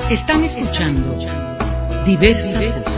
Están escuchando Diversas Voces.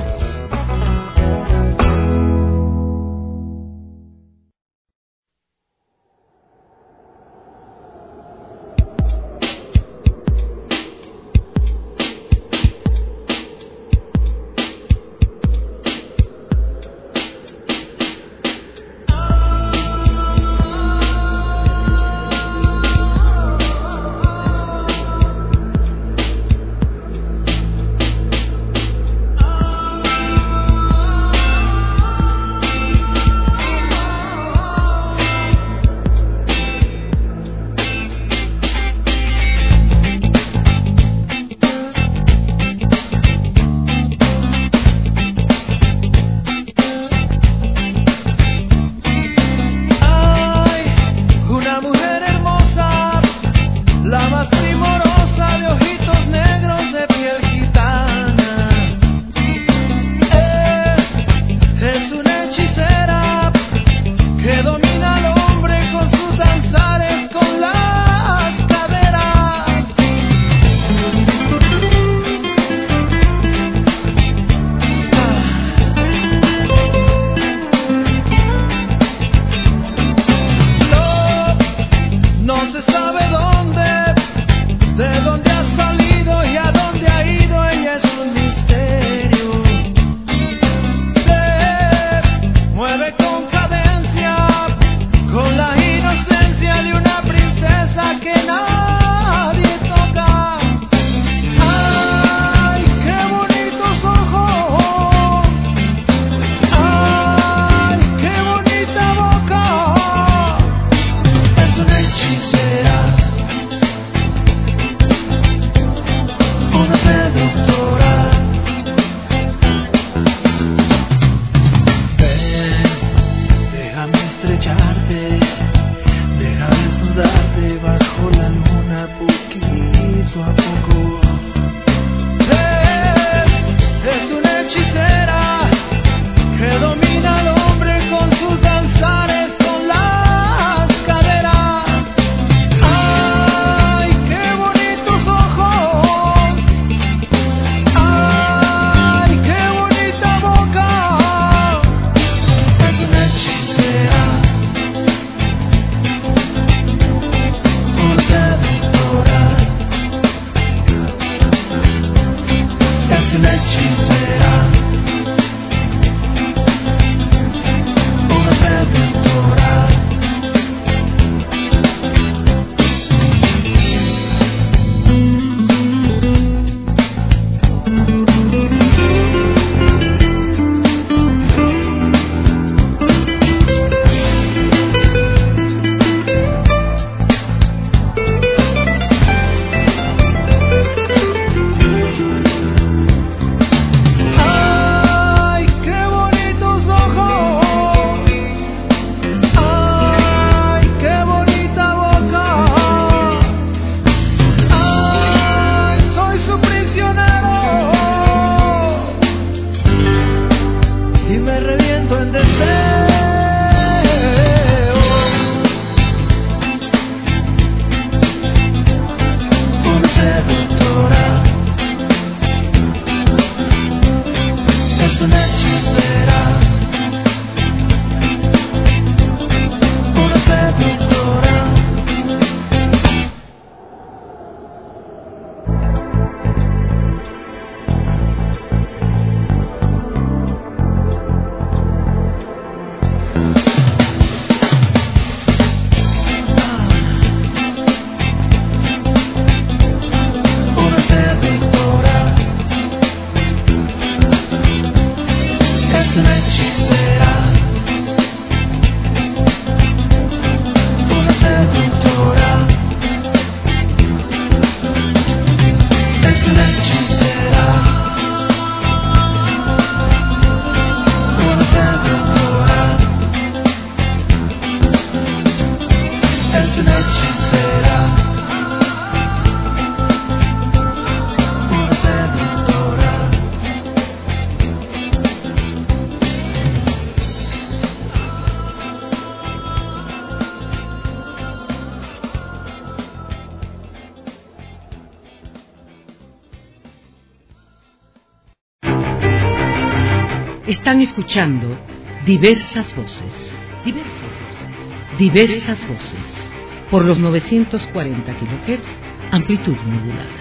Están escuchando diversas voces. Diversas voces. Por los 940 kHz, amplitud modulada.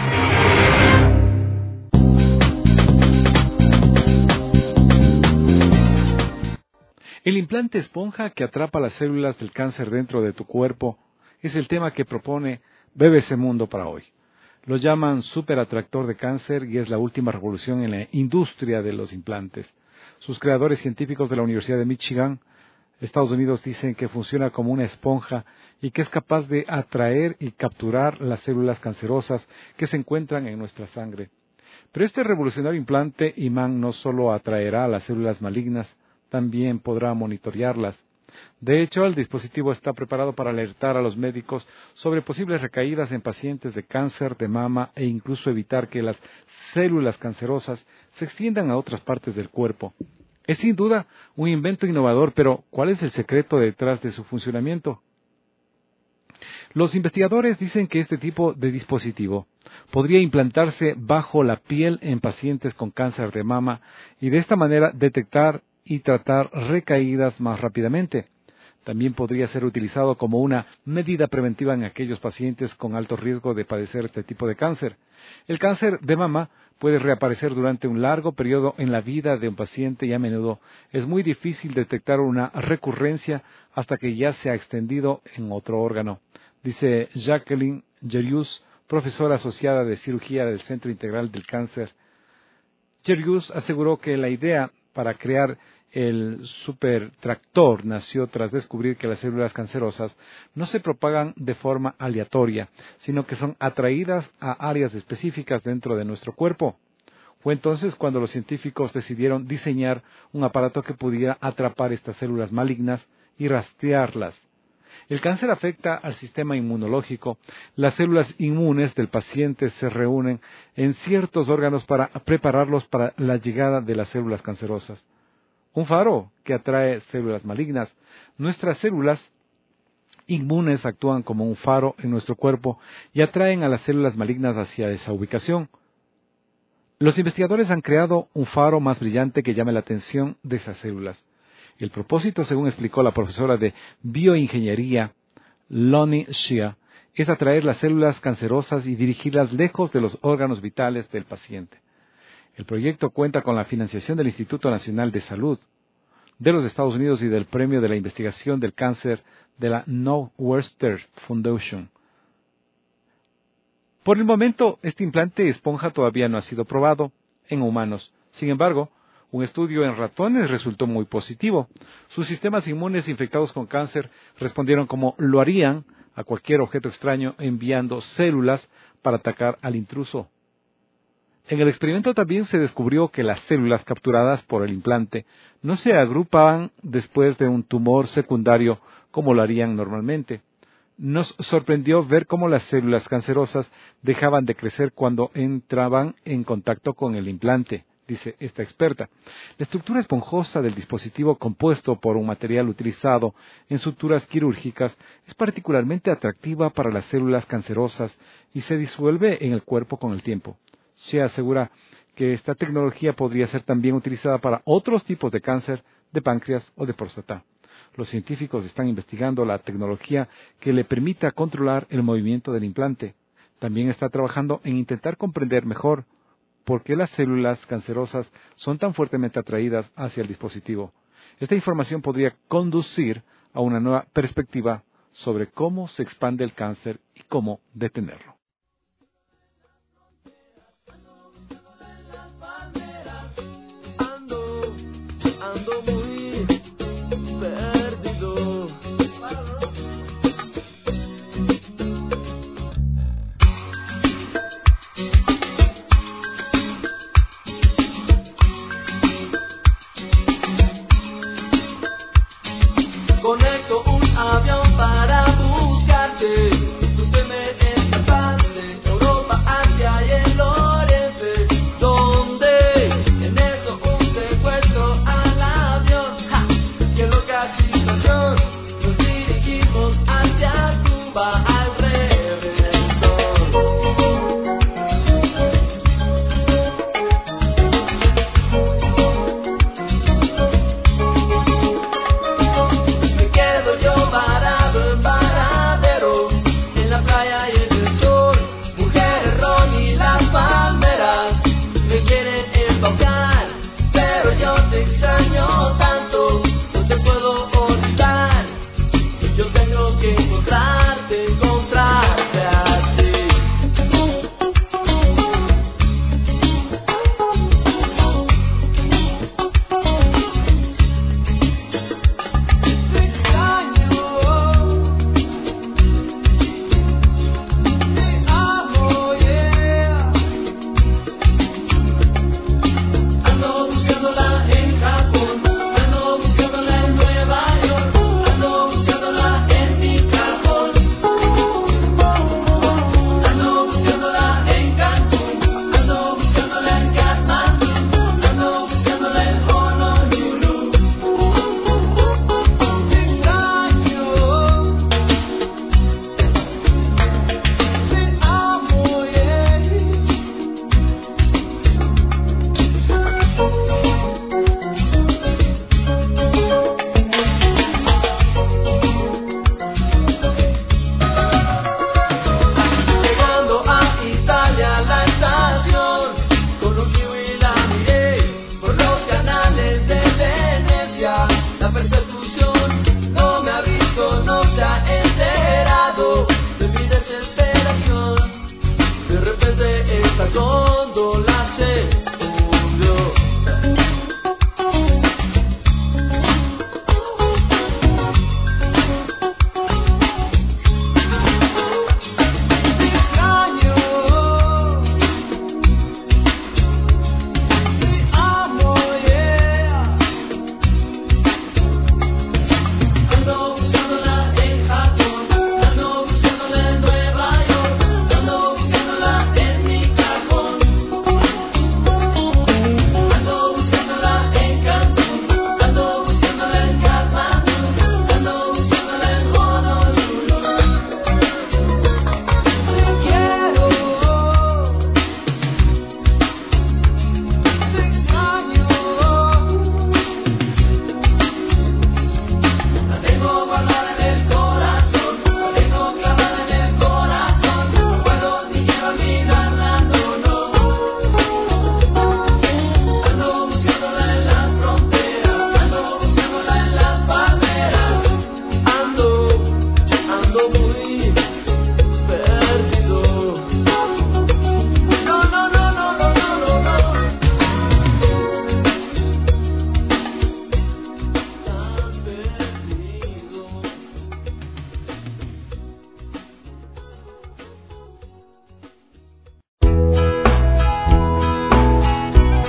El implante esponja que atrapa las células del cáncer dentro de tu cuerpo es el tema que propone BBC Mundo para hoy. Lo llaman superatractor de cáncer y es la última revolución en la industria de los implantes. Sus creadores científicos de la Universidad de Michigan, Estados Unidos, dicen que funciona como una esponja y que es capaz de atraer y capturar las células cancerosas que se encuentran en nuestra sangre. Pero este revolucionario implante imán no solo atraerá a las células malignas, también podrá monitorearlas. De hecho, el dispositivo está preparado para alertar a los médicos sobre posibles recaídas en pacientes de cáncer de mama e incluso evitar que las células cancerosas se extiendan a otras partes del cuerpo. Es sin duda un invento innovador, pero ¿cuál es el secreto detrás de su funcionamiento? Los investigadores dicen que este tipo de dispositivo podría implantarse bajo la piel en pacientes con cáncer de mama y de esta manera detectar y tratar recaídas más rápidamente. También podría ser utilizado como una medida preventiva en aquellos pacientes con alto riesgo de padecer este tipo de cáncer. El cáncer de mama puede reaparecer durante un largo periodo en la vida de un paciente y a menudo es muy difícil detectar una recurrencia hasta que ya se ha extendido en otro órgano, dice Jacqueline Jerius, profesora asociada de cirugía del Centro Integral del Cáncer. Jerius aseguró que la idea para crear el supertractor nació tras descubrir que las células cancerosas no se propagan de forma aleatoria, sino que son atraídas a áreas específicas dentro de nuestro cuerpo. Fue entonces cuando los científicos decidieron diseñar un aparato que pudiera atrapar estas células malignas y rastrearlas. El cáncer afecta al sistema inmunológico. Las células inmunes del paciente se reúnen en ciertos órganos para prepararlos para la llegada de las células cancerosas. Un faro que atrae células malignas. Nuestras células inmunes actúan como un faro en nuestro cuerpo y atraen a las células malignas hacia esa ubicación. Los investigadores han creado un faro más brillante que llame la atención de esas células. El propósito, según explicó la profesora de bioingeniería, Lonnie Shea, es atraer las células cancerosas y dirigirlas lejos de los órganos vitales del paciente. El proyecto cuenta con la financiación del Instituto Nacional de Salud de los Estados Unidos y del Premio de la Investigación del Cáncer de la Northwestern Foundation. Por el momento, este implante esponja todavía no ha sido probado en humanos. Sin embargo, un estudio en ratones resultó muy positivo. Sus sistemas inmunes infectados con cáncer respondieron como lo harían a cualquier objeto extraño enviando células para atacar al intruso. En el experimento también se descubrió que las células capturadas por el implante no se agrupaban después de un tumor secundario como lo harían normalmente. Nos sorprendió ver cómo las células cancerosas dejaban de crecer cuando entraban en contacto con el implante, dice esta experta. La estructura esponjosa del dispositivo compuesto por un material utilizado en suturas quirúrgicas es particularmente atractiva para las células cancerosas y se disuelve en el cuerpo con el tiempo. Se asegura que esta tecnología podría ser también utilizada para otros tipos de cáncer de páncreas o de próstata. Los científicos están investigando la tecnología que le permita controlar el movimiento del implante. También está trabajando en intentar comprender mejor por qué las células cancerosas son tan fuertemente atraídas hacia el dispositivo. Esta información podría conducir a una nueva perspectiva sobre cómo se expande el cáncer y cómo detenerlo. Ando muy perdido. Conecto un avión para buscarte. Tú te me escapaste, Europa, Asia y el Oriente. ¿Dónde? En eso un secuestro al avión.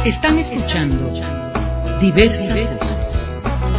Están escuchando Diversas Voces.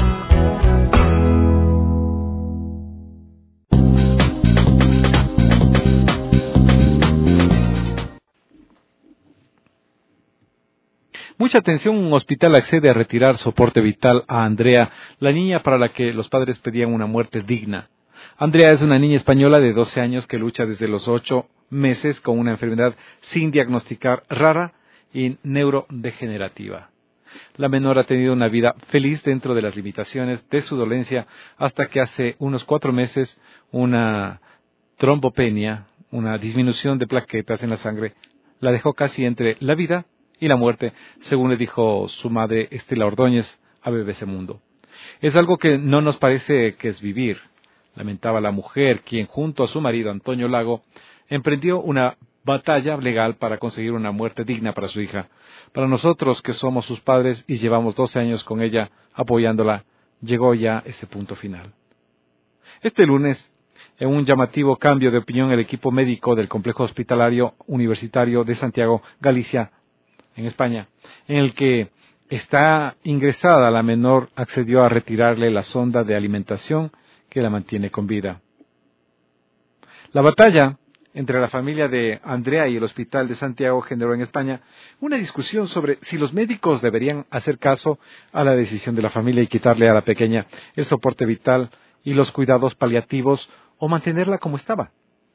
Mucha atención, un hospital accede a retirar soporte vital a Andrea, la niña para la que los padres pedían una muerte digna. Andrea es una niña española de 12 años que lucha desde los 8 meses con una enfermedad sin diagnosticar rara y neurodegenerativa. La menor ha tenido una vida feliz dentro de las limitaciones de su dolencia hasta que hace unos 4 meses una trombopenia, una disminución de plaquetas en la sangre, la dejó casi entre la vida y la muerte, según le dijo su madre Estela Ordóñez a BBC Mundo. Es algo que no nos parece que es vivir, lamentaba la mujer, quien junto a su marido Antonio Lago emprendió una batalla legal para conseguir una muerte digna para su hija. Para nosotros, que somos sus padres y llevamos 12 años con ella apoyándola, llegó ya ese punto final. Este lunes, en un llamativo cambio de opinión, el equipo médico del Complejo Hospitalario Universitario de Santiago, Galicia, en España, en el que está ingresada la menor, accedió a retirarle la sonda de alimentación que la mantiene con vida. La batalla entre la familia de Andrea y el Hospital de Santiago generó en España una discusión sobre si los médicos deberían hacer caso a la decisión de la familia y quitarle a la pequeña el soporte vital y los cuidados paliativos o mantenerla como estaba.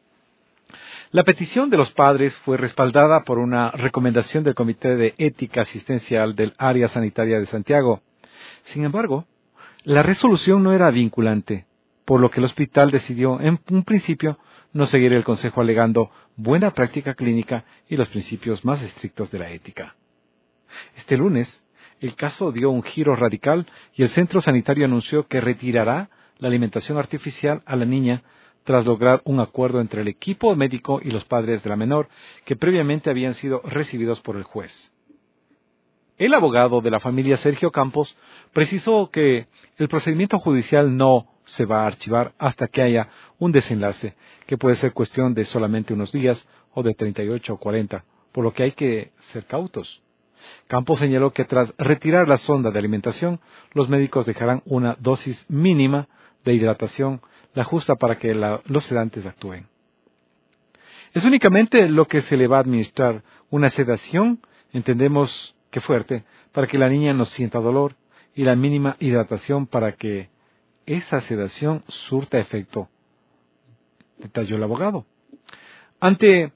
La petición de los padres fue respaldada por una recomendación del Comité de Ética Asistencial del Área Sanitaria de Santiago. Sin embargo, la resolución no era vinculante, por lo que el hospital decidió en un principio no seguir el consejo alegando buena práctica clínica y los principios más estrictos de la ética. Este lunes, el caso dio un giro radical y el centro sanitario anunció que retirará la alimentación artificial a la niña tras lograr un acuerdo entre el equipo médico y los padres de la menor, que previamente habían sido recibidos por el juez. El abogado de la familia, Sergio Campos, precisó que el procedimiento judicial no se va a archivar hasta que haya un desenlace, que puede ser cuestión de solamente unos días o de 38 o 40, por lo que hay que ser cautos. Campos señaló que tras retirar la sonda de alimentación, los médicos dejarán una dosis mínima de hidratación, la justa para que los sedantes actúen. Es únicamente lo que se le va a administrar, una sedación, entendemos que fuerte, para que la niña no sienta dolor, y la mínima hidratación para que esa sedación surta efecto, detalló el abogado. Antes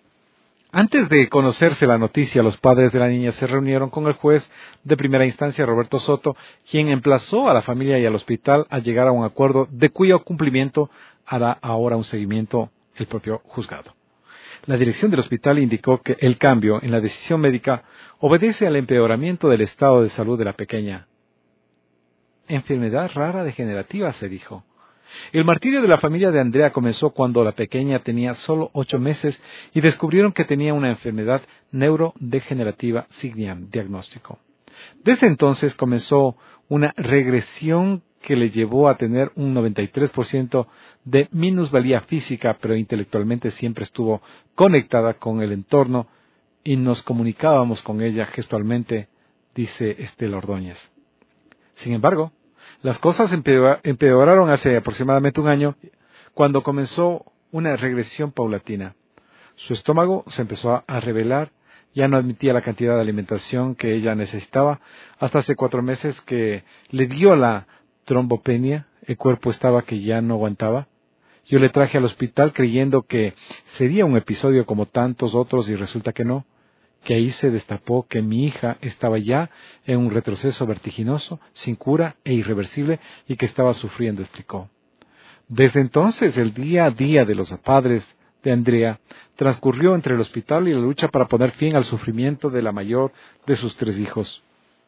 de conocerse la noticia, los padres de la niña se reunieron con el juez de primera instancia, Roberto Soto, quien emplazó a la familia y al hospital a llegar a un acuerdo de cuyo cumplimiento hará ahora un seguimiento el propio juzgado. La dirección del hospital indicó que el cambio en la decisión médica obedece al empeoramiento del estado de salud de la pequeña. Enfermedad rara degenerativa, se dijo. El martirio de la familia de Andrea comenzó cuando la pequeña tenía solo 8 meses y descubrieron que tenía una enfermedad neurodegenerativa sin diagnóstico. Desde entonces comenzó una regresión que le llevó a tener un 93% de minusvalía física, pero intelectualmente siempre estuvo conectada con el entorno y nos comunicábamos con ella gestualmente, dice Estela Ordóñez. Sin embargo, las cosas empeoraron hace aproximadamente un año, cuando comenzó una regresión paulatina. Su estómago se empezó a revelar, ya no admitía la cantidad de alimentación que ella necesitaba, hasta hace 4 meses que le dio la trombopenia, el cuerpo estaba que ya no aguantaba. Yo le traje al hospital creyendo que sería un episodio como tantos otros y resulta que no, que ahí se destapó que mi hija estaba ya en un retroceso vertiginoso, sin cura e irreversible y que estaba sufriendo, explicó. Desde entonces, el día a día de los padres de Andrea transcurrió entre el hospital y la lucha para poner fin al sufrimiento de la mayor de sus 3 hijos.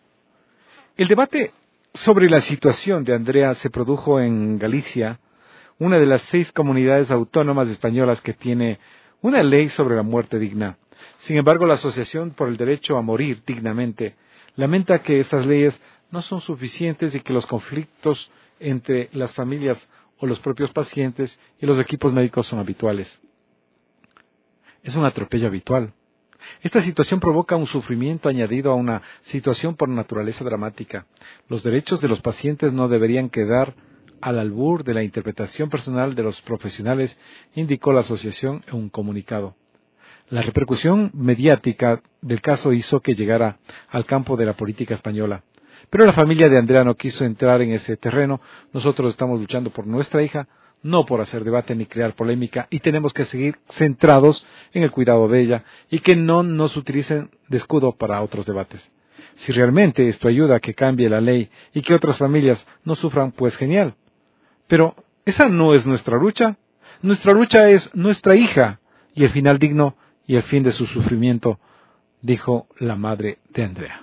El debate sobre la situación de Andrea se produjo en Galicia, una de las 6 comunidades autónomas españolas que tiene una ley sobre la muerte digna. Sin embargo, la Asociación por el Derecho a Morir Dignamente lamenta que esas leyes no son suficientes y que los conflictos entre las familias o los propios pacientes y los equipos médicos son habituales. Es un atropello habitual. Esta situación provoca un sufrimiento añadido a una situación por naturaleza dramática. Los derechos de los pacientes no deberían quedar al albur de la interpretación personal de los profesionales, indicó la asociación en un comunicado. La repercusión mediática del caso hizo que llegara al campo de la política española. Pero la familia de Andrea no quiso entrar en ese terreno. Nosotros estamos luchando por nuestra hija, no por hacer debate ni crear polémica, y tenemos que seguir centrados en el cuidado de ella y que no nos utilicen de escudo para otros debates. Si realmente esto ayuda a que cambie la ley y que otras familias no sufran, pues genial. Pero esa no es nuestra lucha. Nuestra lucha es nuestra hija y el final digno y el fin de su sufrimiento, dijo la madre de Andrea.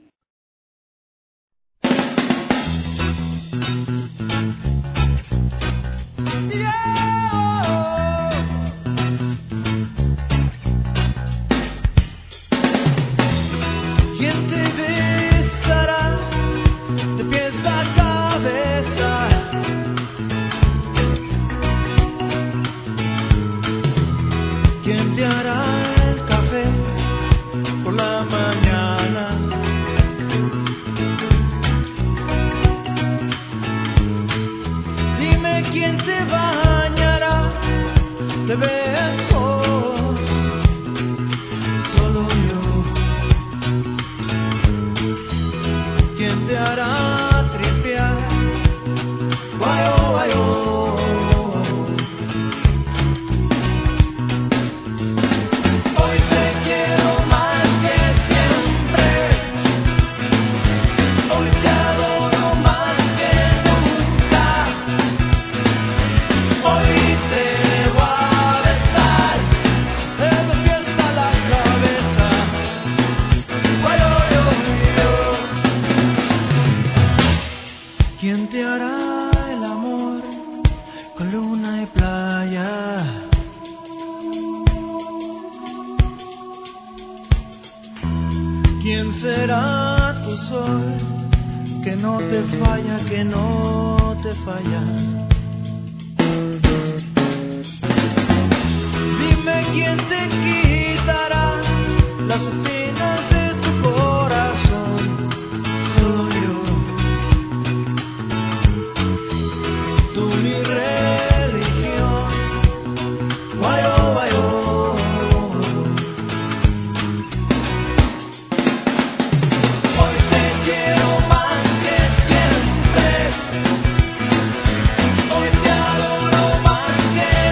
¿Quién será tu sol que no te falla, que no te falla? Dime quién te quitará las espinas de tu corazón. Solo yo, tú mi religión. Guayo, guayo.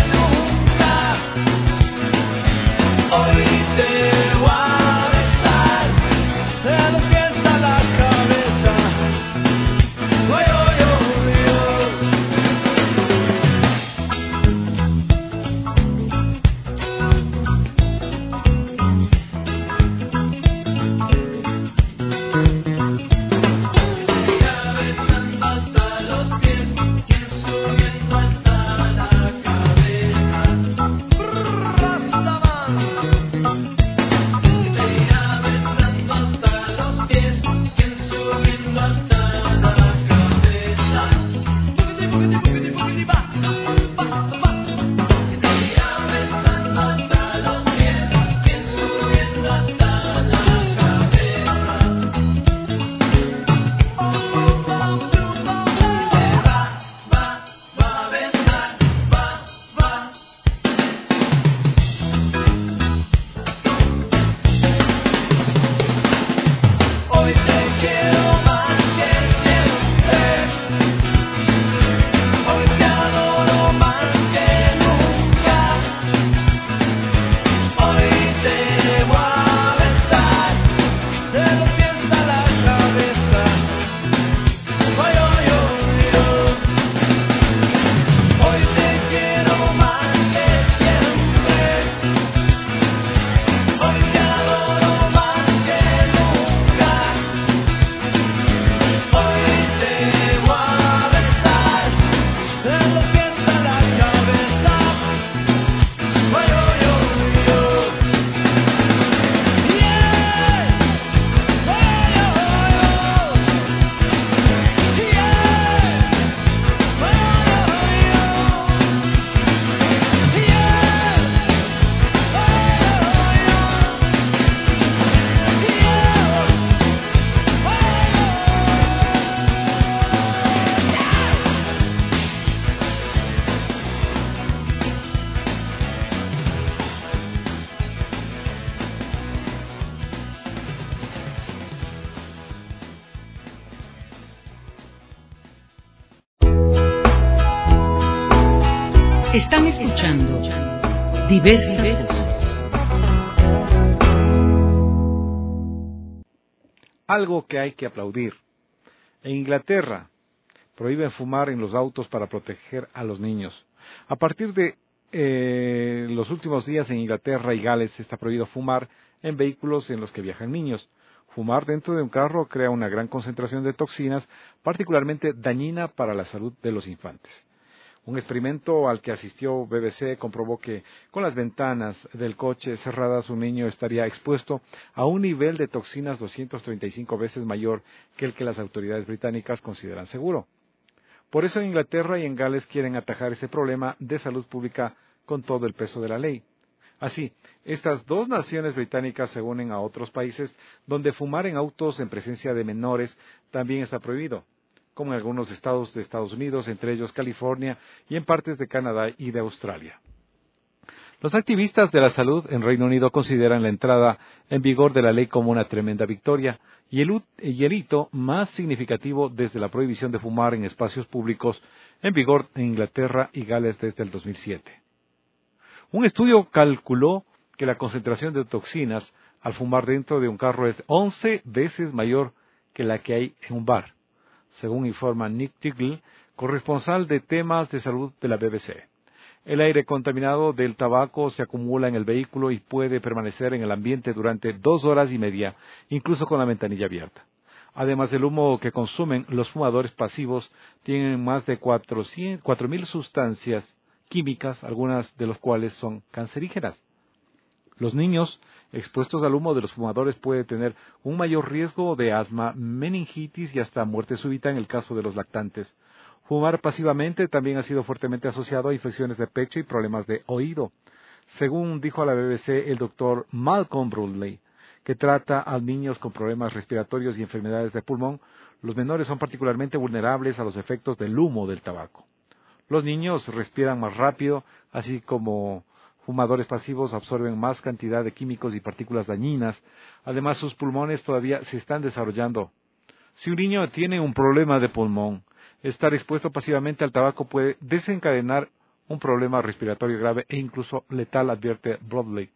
Hoy te voy a besar. escuchando Diversas Voces. Algo que hay que aplaudir. En Inglaterra prohíben fumar en los autos para proteger a los niños. A partir de los últimos días en Inglaterra y Gales está prohibido fumar en vehículos en los que viajan niños. Fumar dentro de un carro crea una gran concentración de toxinas, particularmente dañina para la salud de los infantes. Un experimento al que asistió BBC comprobó que con las ventanas del coche cerradas un niño estaría expuesto a un nivel de toxinas 235 veces mayor que el que las autoridades británicas consideran seguro. Por eso en Inglaterra y en Gales quieren atajar ese problema de salud pública con todo el peso de la ley. Así, estas dos naciones británicas se unen a otros países donde fumar en autos en presencia de menores también está prohibido, como en algunos estados de Estados Unidos, entre ellos California y en partes de Canadá y de Australia. Los activistas de la salud en Reino Unido consideran la entrada en vigor de la ley como una tremenda victoria y el hito más significativo desde la prohibición de fumar en espacios públicos en vigor en Inglaterra y Gales desde el 2007. Un estudio calculó que la concentración de toxinas al fumar dentro de un carro es 11 veces mayor que la que hay en un bar, según informa Nick Tickle, corresponsal de temas de salud de la BBC. El aire contaminado del tabaco se acumula en el vehículo y puede permanecer en el ambiente durante 2 horas y media, incluso con la ventanilla abierta. Además del humo que consumen, los fumadores pasivos tienen más de 4.000 sustancias químicas, algunas de las cuales son cancerígenas. Los niños expuestos al humo de los fumadores pueden tener un mayor riesgo de asma, meningitis y hasta muerte súbita en el caso de los lactantes. Fumar pasivamente también ha sido fuertemente asociado a infecciones de pecho y problemas de oído. Según dijo a la BBC el doctor Malcolm Brudley, que trata a niños con problemas respiratorios y enfermedades de pulmón, los menores son particularmente vulnerables a los efectos del humo del tabaco. Los niños respiran más rápido, así como fumadores pasivos absorben más cantidad de químicos y partículas dañinas. Además, sus pulmones todavía se están desarrollando. Si un niño tiene un problema de pulmón, estar expuesto pasivamente al tabaco puede desencadenar un problema respiratorio grave e incluso letal, advierte Brudley.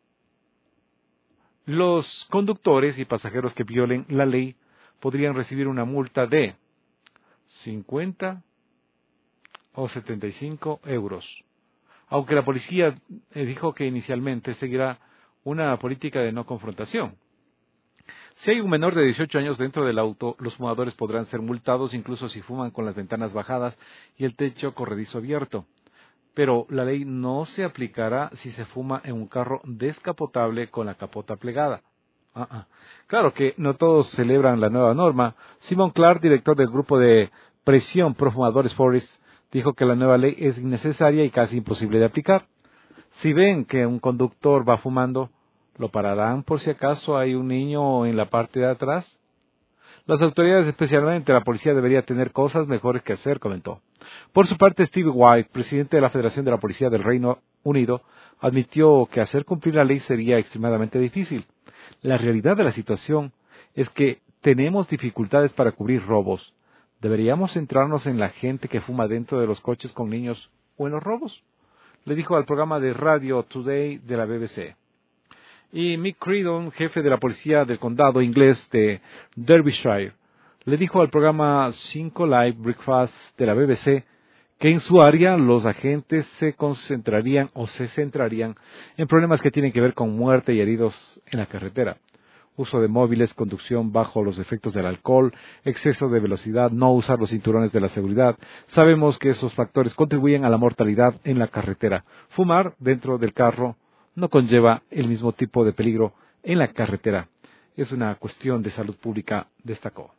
Los conductores y pasajeros que violen la ley podrían recibir una multa de 50 o 75 euros. Aunque la policía dijo que inicialmente seguirá una política de no confrontación. Si hay un menor de 18 años dentro del auto, los fumadores podrán ser multados incluso si fuman con las ventanas bajadas y el techo corredizo abierto. Pero la ley no se aplicará si se fuma en un carro descapotable con la capota plegada. Claro que no todos celebran la nueva norma. Simon Clark, director del grupo de presión pro fumadores Forest, dijo que la nueva ley es innecesaria y casi imposible de aplicar. Si ven que un conductor va fumando, ¿lo pararán por si acaso hay un niño en la parte de atrás? Las autoridades, especialmente la policía, debería tener cosas mejores que hacer, comentó. Por su parte, Steve White, presidente de la Federación de la Policía del Reino Unido, admitió que hacer cumplir la ley sería extremadamente difícil. La realidad de la situación es que tenemos dificultades para cubrir robos. ¿Deberíamos centrarnos en la gente que fuma dentro de los coches con niños o en los robos? Le dijo al programa de Radio Today de la BBC. Y Mick Creedon, jefe de la policía del condado inglés de Derbyshire, le dijo al programa 5 Live Breakfast de la BBC que en su área los agentes se centrarían en problemas que tienen que ver con muerte y heridos en la carretera. Uso de móviles, conducción bajo los efectos del alcohol, exceso de velocidad, no usar los cinturones de la seguridad. Sabemos que esos factores contribuyen a la mortalidad en la carretera. Fumar dentro del carro no conlleva el mismo tipo de peligro en la carretera. Es una cuestión de salud pública, destacó.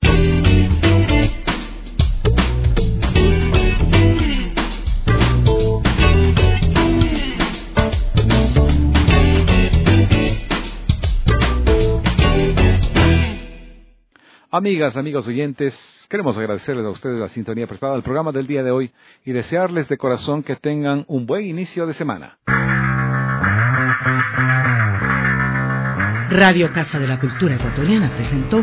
Amigas, amigos oyentes, queremos agradecerles a ustedes la sintonía prestada al programa del día de hoy y desearles de corazón que tengan un buen inicio de semana. Radio Casa de la Cultura Ecuatoriana presentó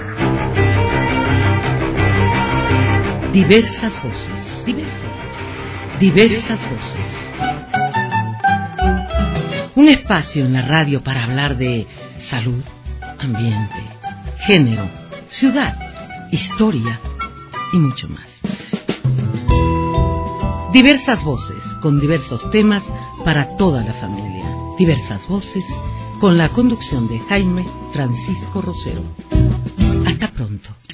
Diversas Voces. Diversas Voces. Un espacio en la radio para hablar de salud, ambiente, género, ciudad, historia y mucho más. Diversas voces con diversos temas para toda la familia. Diversas voces con la conducción de Jaime Francisco Rosero. Hasta pronto.